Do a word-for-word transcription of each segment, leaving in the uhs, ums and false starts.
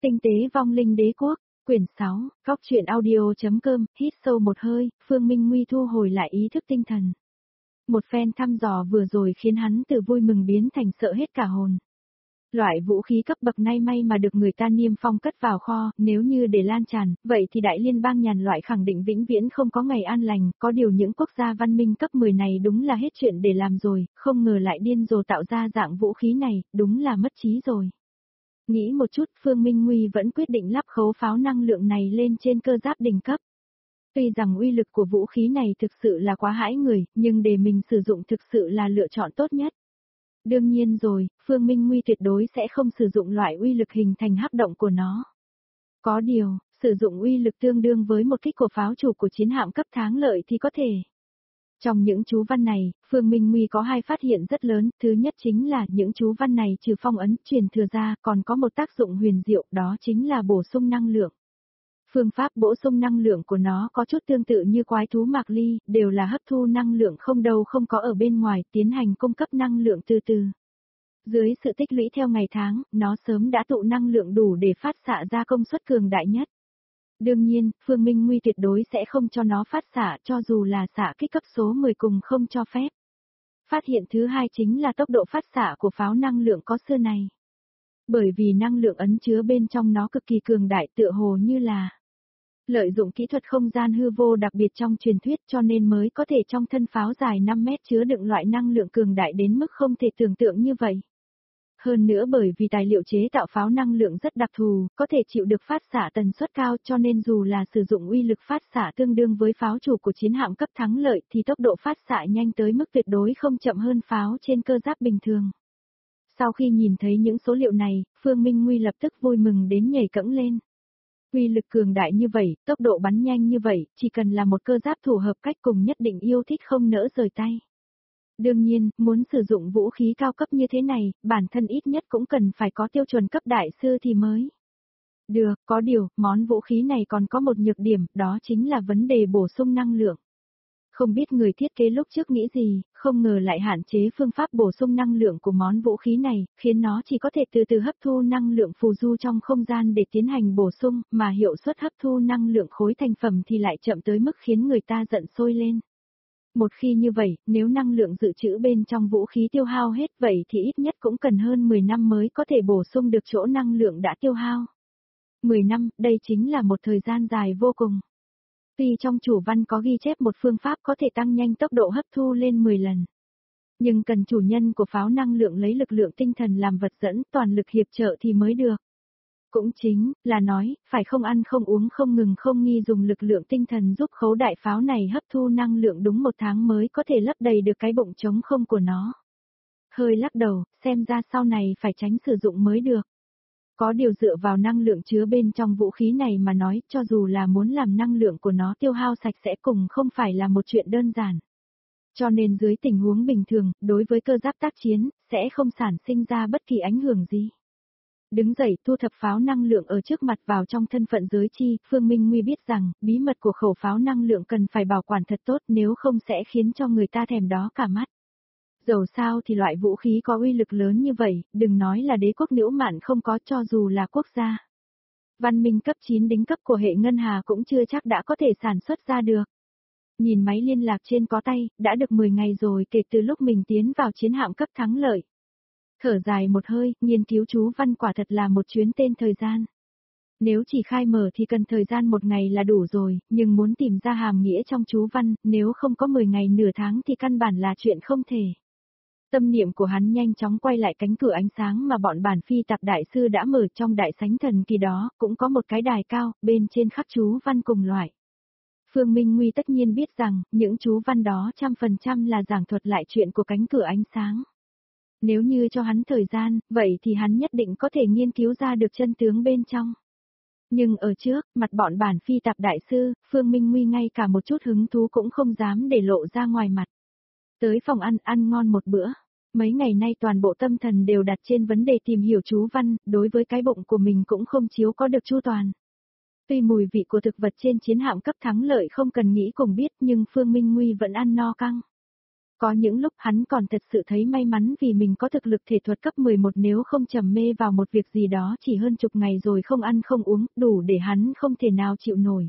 Tinh tế vong linh đế quốc, quyển sáu, góc truyện audio.com, hít sâu một hơi, Phương Minh Nguy thu hồi lại ý thức tinh thần. Một phen thăm dò vừa rồi khiến hắn từ vui mừng biến thành sợ hết cả hồn. Loại vũ khí cấp bậc này may mà được người ta niêm phong cất vào kho, nếu như để lan tràn, vậy thì đại liên bang nhàn loại khẳng định vĩnh viễn không có ngày an lành, có điều những quốc gia văn minh cấp mười này đúng là hết chuyện để làm rồi, không ngờ lại điên rồ tạo ra dạng vũ khí này, đúng là mất trí rồi. Nghĩ một chút, Phương Minh Nguy vẫn quyết định lắp khấu pháo năng lượng này lên trên cơ giáp đỉnh cấp. Tuy rằng uy lực của vũ khí này thực sự là quá hãi người, nhưng để mình sử dụng thực sự là lựa chọn tốt nhất. Đương nhiên rồi, Phương Minh Nguy tuyệt đối sẽ không sử dụng loại uy lực hình thành hắc động của nó. Có điều, sử dụng uy lực tương đương với một kích của pháo chủ của chiến hạm cấp thắng lợi thì có thể. Trong những chú văn này, Phương Minh Nguy có hai phát hiện rất lớn, thứ nhất chính là những chú văn này trừ phong ấn, truyền thừa ra còn có một tác dụng huyền diệu, đó chính là bổ sung năng lượng. Phương pháp bổ sung năng lượng của nó có chút tương tự như quái thú Mạc Ly, đều là hấp thu năng lượng không đâu không có ở bên ngoài, tiến hành cung cấp năng lượng từ từ. Dưới sự tích lũy theo ngày tháng, nó sớm đã tụ năng lượng đủ để phát xạ ra công suất cường đại nhất. Đương nhiên, Phương Minh Nguy tuyệt đối sẽ không cho nó phát xạ cho dù là xạ kích cấp số mười cùng không cho phép. Phát hiện thứ hai chính là tốc độ phát xạ của pháo năng lượng có xưa này. Bởi vì năng lượng ẩn chứa bên trong nó cực kỳ cường đại tựa hồ như là lợi dụng kỹ thuật không gian hư vô đặc biệt trong truyền thuyết cho nên mới có thể trong thân pháo dài năm mét chứa đựng loại năng lượng cường đại đến mức không thể tưởng tượng như vậy. Hơn nữa bởi vì tài liệu chế tạo pháo năng lượng rất đặc thù, có thể chịu được phát xạ tần suất cao cho nên dù là sử dụng uy lực phát xạ tương đương với pháo chủ của chiến hạm cấp thắng lợi thì tốc độ phát xạ nhanh tới mức tuyệt đối không chậm hơn pháo trên cơ giáp bình thường. Sau khi nhìn thấy những số liệu này, Phương Minh Nguy lập tức vui mừng đến nhảy cẫng lên. Uy lực cường đại như vậy, tốc độ bắn nhanh như vậy, chỉ cần là một cơ giáp thủ hợp cách cùng nhất định yêu thích không nỡ rời tay. Đương nhiên, muốn sử dụng vũ khí cao cấp như thế này, bản thân ít nhất cũng cần phải có tiêu chuẩn cấp đại sư thì mới. Được, có điều, món vũ khí này còn có một nhược điểm, đó chính là vấn đề bổ sung năng lượng. Không biết người thiết kế lúc trước nghĩ gì, không ngờ lại hạn chế phương pháp bổ sung năng lượng của món vũ khí này, khiến nó chỉ có thể từ từ hấp thu năng lượng phù du trong không gian để tiến hành bổ sung, mà hiệu suất hấp thu năng lượng khối thành phẩm thì lại chậm tới mức khiến người ta giận sôi lên. Một khi như vậy, nếu năng lượng dự trữ bên trong vũ khí tiêu hao hết vậy thì ít nhất cũng cần hơn mười năm mới có thể bổ sung được chỗ năng lượng đã tiêu hao. mười năm, đây chính là một thời gian dài vô cùng. Tuy trong chủ văn có ghi chép một phương pháp có thể tăng nhanh tốc độ hấp thu lên mười lần. Nhưng cần chủ nhân của pháo năng lượng lấy lực lượng tinh thần làm vật dẫn toàn lực hiệp trợ thì mới được. Cũng chính là nói, phải không ăn không uống không ngừng không nghi dùng lực lượng tinh thần giúp khấu đại pháo này hấp thu năng lượng đúng một tháng mới có thể lấp đầy được cái bụng trống không của nó. Hơi lắc đầu, xem ra sau này phải tránh sử dụng mới được. Có điều dựa vào năng lượng chứa bên trong vũ khí này mà nói, cho dù là muốn làm năng lượng của nó tiêu hao sạch sẽ cùng không phải là một chuyện đơn giản. Cho nên dưới tình huống bình thường, đối với cơ giáp tác chiến, sẽ không sản sinh ra bất kỳ ảnh hưởng gì. Đứng dậy thu thập pháo năng lượng ở trước mặt vào trong thân phận giới chi, Phương Minh Nguy biết rằng, bí mật của khẩu pháo năng lượng cần phải bảo quản thật tốt nếu không sẽ khiến cho người ta thèm đó cả mắt. Dầu sao thì loại vũ khí có uy lực lớn như vậy, đừng nói là đế quốc Liễu Mạn không có cho dù là quốc gia. Văn minh cấp chín đính cấp của hệ ngân hà cũng chưa chắc đã có thể sản xuất ra được. Nhìn máy liên lạc trên có tay, đã được mười ngày rồi kể từ lúc mình tiến vào chiến hạm cấp thắng lợi. Thở dài một hơi, nghiên cứu chú văn quả thật là một chuyến tên thời gian. Nếu chỉ khai mở thì cần thời gian một ngày là đủ rồi, nhưng muốn tìm ra hàm nghĩa trong chú văn, nếu không có mười ngày nửa tháng thì căn bản là chuyện không thể. Tâm niệm của hắn nhanh chóng quay lại cánh cửa ánh sáng mà bọn bản phi tạp đại sư đã mở trong đại sánh thần kỳ đó, cũng có một cái đài cao, bên trên khắc chú văn cùng loại. Phương Minh Nguy tất nhiên biết rằng, những chú văn đó trăm phần trăm là giảng thuật lại chuyện của cánh cửa ánh sáng. Nếu như cho hắn thời gian, vậy thì hắn nhất định có thể nghiên cứu ra được chân tướng bên trong. Nhưng ở trước, mặt bọn bản phi tạp đại sư, Phương Minh Nguy ngay cả một chút hứng thú cũng không dám để lộ ra ngoài mặt. Tới phòng ăn, ăn ngon một bữa. Mấy ngày nay toàn bộ tâm thần đều đặt trên vấn đề tìm hiểu chú văn, đối với cái bụng của mình cũng không chiếu có được chu toàn. Tuy mùi vị của thực vật trên chiến hạm cấp thắng lợi không cần nghĩ cùng biết nhưng Phương Minh Nguy vẫn ăn no căng. Có những lúc hắn còn thật sự thấy may mắn vì mình có thực lực thể thuật cấp mười một, nếu không trầm mê vào một việc gì đó chỉ hơn chục ngày rồi không ăn không uống, đủ để hắn không thể nào chịu nổi.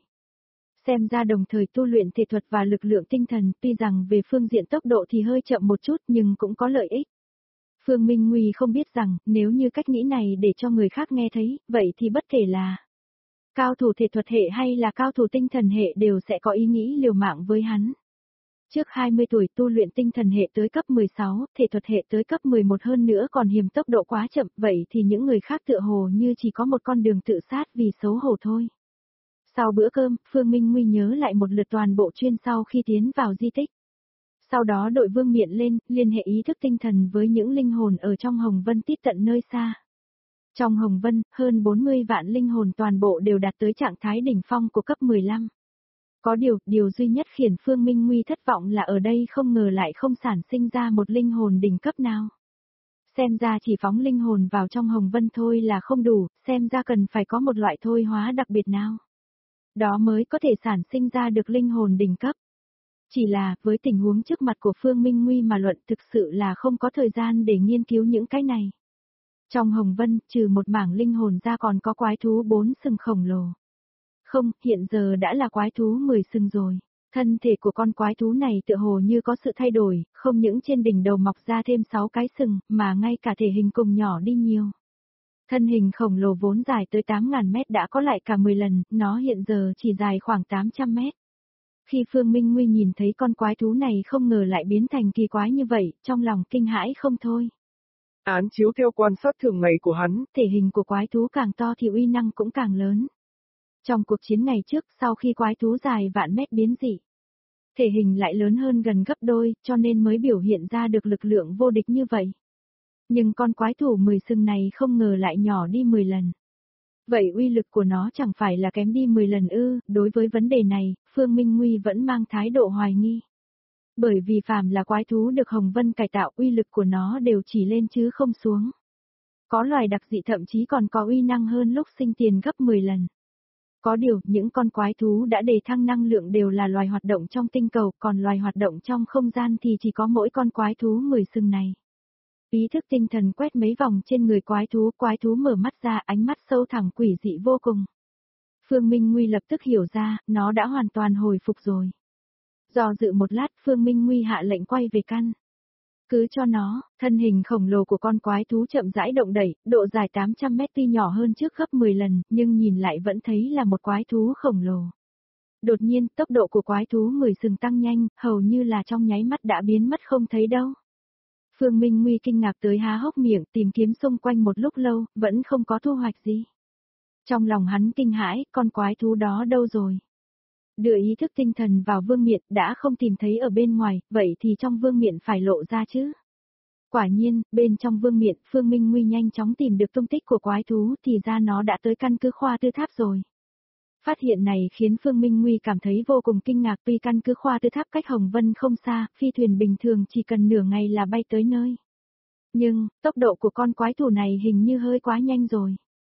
Xem ra đồng thời tu luyện thể thuật và lực lượng tinh thần, tuy rằng về phương diện tốc độ thì hơi chậm một chút nhưng cũng có lợi ích. Phương Minh Nguy không biết rằng, nếu như cách nghĩ này để cho người khác nghe thấy, vậy thì bất kể là cao thủ thể thuật hệ hay là cao thủ tinh thần hệ đều sẽ có ý nghĩ liều mạng với hắn. Trước hai mươi tuổi tu luyện tinh thần hệ tới cấp mười sáu, thể thuật hệ tới cấp mười một, hơn nữa còn hiểm tốc độ quá chậm, vậy thì những người khác tựa hồ như chỉ có một con đường tự sát vì xấu hổ thôi. Sau bữa cơm, Phương Minh Nguy nhớ lại một lượt toàn bộ chuyên sau khi tiến vào di tích. Sau đó đội vương miện lên, liên hệ ý thức tinh thần với những linh hồn ở trong Hồng Vân tít tận nơi xa. Trong Hồng Vân, hơn bốn mươi vạn linh hồn toàn bộ đều đạt tới trạng thái đỉnh phong của cấp mười lăm. Có điều, điều duy nhất khiến Phương Minh Nguy thất vọng là ở đây không ngờ lại không sản sinh ra một linh hồn đỉnh cấp nào. Xem ra chỉ phóng linh hồn vào trong Hồng Vân thôi là không đủ, xem ra cần phải có một loại thôi hóa đặc biệt nào. Đó mới có thể sản sinh ra được linh hồn đỉnh cấp. Chỉ là, với tình huống trước mặt của Phương Minh Nguy mà luận thực sự là không có thời gian để nghiên cứu những cái này. Trong Hồng Vân, trừ một mảng linh hồn ra còn có quái thú bốn sừng khổng lồ. Không, hiện giờ đã là quái thú mười sừng rồi. Thân thể của con quái thú này tựa hồ như có sự thay đổi, không những trên đỉnh đầu mọc ra thêm sáu cái sừng, mà ngay cả thể hình cùng nhỏ đi nhiều. Thân hình khổng lồ vốn dài tới tám nghìn mét đã có lại cả mười lần, nó hiện giờ chỉ dài khoảng tám trăm mét. Khi Phương Minh Nguy nhìn thấy con quái thú này không ngờ lại biến thành kỳ quái như vậy, trong lòng kinh hãi không thôi. Án chiếu theo quan sát thường ngày của hắn, thể hình của quái thú càng to thì uy năng cũng càng lớn. Trong cuộc chiến ngày trước, sau khi quái thú dài vạn mét biến dị, thể hình lại lớn hơn gần gấp đôi, cho nên mới biểu hiện ra được lực lượng vô địch như vậy. Nhưng con quái thủ mười sừng này không ngờ lại nhỏ đi mười lần. Vậy uy lực của nó chẳng phải là kém đi mười lần ư? Đối với vấn đề này, Phương Minh Nguy vẫn mang thái độ hoài nghi. Bởi vì phàm là quái thú được Hồng Vân cải tạo, uy lực của nó đều chỉ lên chứ không xuống. Có loài đặc dị thậm chí còn có uy năng hơn lúc sinh tiền gấp mười lần. Có điều, những con quái thú đã đề thăng năng lượng đều là loài hoạt động trong tinh cầu, còn loài hoạt động trong không gian thì chỉ có mỗi con quái thú mười sừng này. Ý thức tinh thần quét mấy vòng trên người quái thú, quái thú mở mắt ra, ánh mắt sâu thẳm quỷ dị vô cùng. Phương Minh Nguy lập tức hiểu ra, nó đã hoàn toàn hồi phục rồi. Do dự một lát, Phương Minh Nguy hạ lệnh quay về căn. Cứ cho nó, thân hình khổng lồ của con quái thú chậm rãi động đẩy, độ dài tám trăm mét tuy nhỏ hơn trước gấp mười lần, nhưng nhìn lại vẫn thấy là một quái thú khổng lồ. Đột nhiên, tốc độ của quái thú mười sừng tăng nhanh, hầu như là trong nháy mắt đã biến mất không thấy đâu. Phương Minh Nguy kinh ngạc tới há hốc miệng, tìm kiếm xung quanh một lúc lâu, vẫn không có thu hoạch gì. Trong lòng hắn kinh hãi, con quái thú đó đâu rồi? Đưa ý thức tinh thần vào vương miện, đã không tìm thấy ở bên ngoài, vậy thì trong vương miện phải lộ ra chứ. Quả nhiên, bên trong vương miện, Phương Minh Nguy nhanh chóng tìm được tung tích của quái thú, thì ra nó đã tới căn cứ khoa tư tháp rồi. Phát hiện này khiến Phương Minh Nguy cảm thấy vô cùng kinh ngạc, tuy căn cứ khoa tư tháp cách Hồng Vân không xa, phi thuyền bình thường chỉ cần nửa ngày là bay tới nơi. Nhưng, tốc độ của con quái thú này hình như hơi quá nhanh rồi.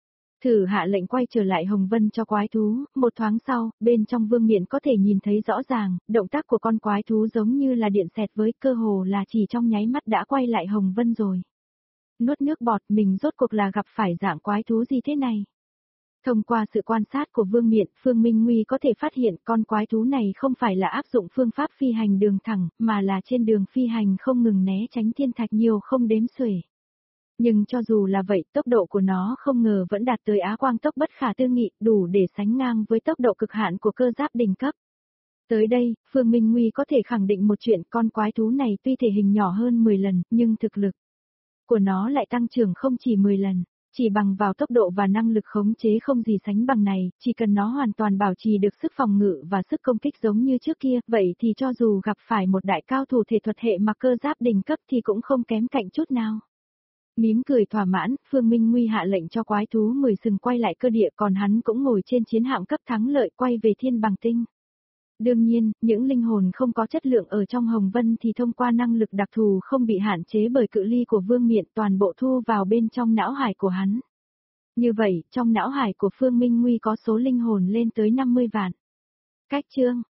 Thử hạ lệnh quay trở lại Hồng Vân cho quái thú, một thoáng sau, bên trong vương miện có thể nhìn thấy rõ ràng, động tác của con quái thú giống như là điện xẹt với cơ hồ là chỉ trong nháy mắt đã quay lại Hồng Vân rồi. Nuốt nước bọt, mình rốt cuộc là gặp phải dạng quái thú gì thế này? Thông qua sự quan sát của vương miện, Phương Minh Nguy có thể phát hiện con quái thú này không phải là áp dụng phương pháp phi hành đường thẳng, mà là trên đường phi hành không ngừng né tránh thiên thạch nhiều không đếm xuể. Nhưng cho dù là vậy, tốc độ của nó không ngờ vẫn đạt tới á quang tốc bất khả tư nghị, đủ để sánh ngang với tốc độ cực hạn của cơ giáp đỉnh cấp. Tới đây, Phương Minh Nguy có thể khẳng định một chuyện, con quái thú này tuy thể hình nhỏ hơn mười lần, nhưng thực lực của nó lại tăng trưởng không chỉ mười lần. Chỉ bằng vào tốc độ và năng lực khống chế không gì sánh bằng này, chỉ cần nó hoàn toàn bảo trì được sức phòng ngự và sức công kích giống như trước kia, vậy thì cho dù gặp phải một đại cao thủ thể thuật hệ mặc cơ giáp đỉnh cấp thì cũng không kém cạnh chút nào. Mím cười thỏa mãn, Phương Minh Nguy hạ lệnh cho quái thú mười sừng quay lại cơ địa, còn hắn cũng ngồi trên chiến hạm cấp thắng lợi quay về thiên bằng tinh. Đương nhiên, những linh hồn không có chất lượng ở trong Hồng Vân thì thông qua năng lực đặc thù không bị hạn chế bởi cự ly của vương miện toàn bộ thu vào bên trong não hải của hắn. Như vậy, trong não hải của Phương Minh Nguy có số linh hồn lên tới năm mươi vạn. Cách chương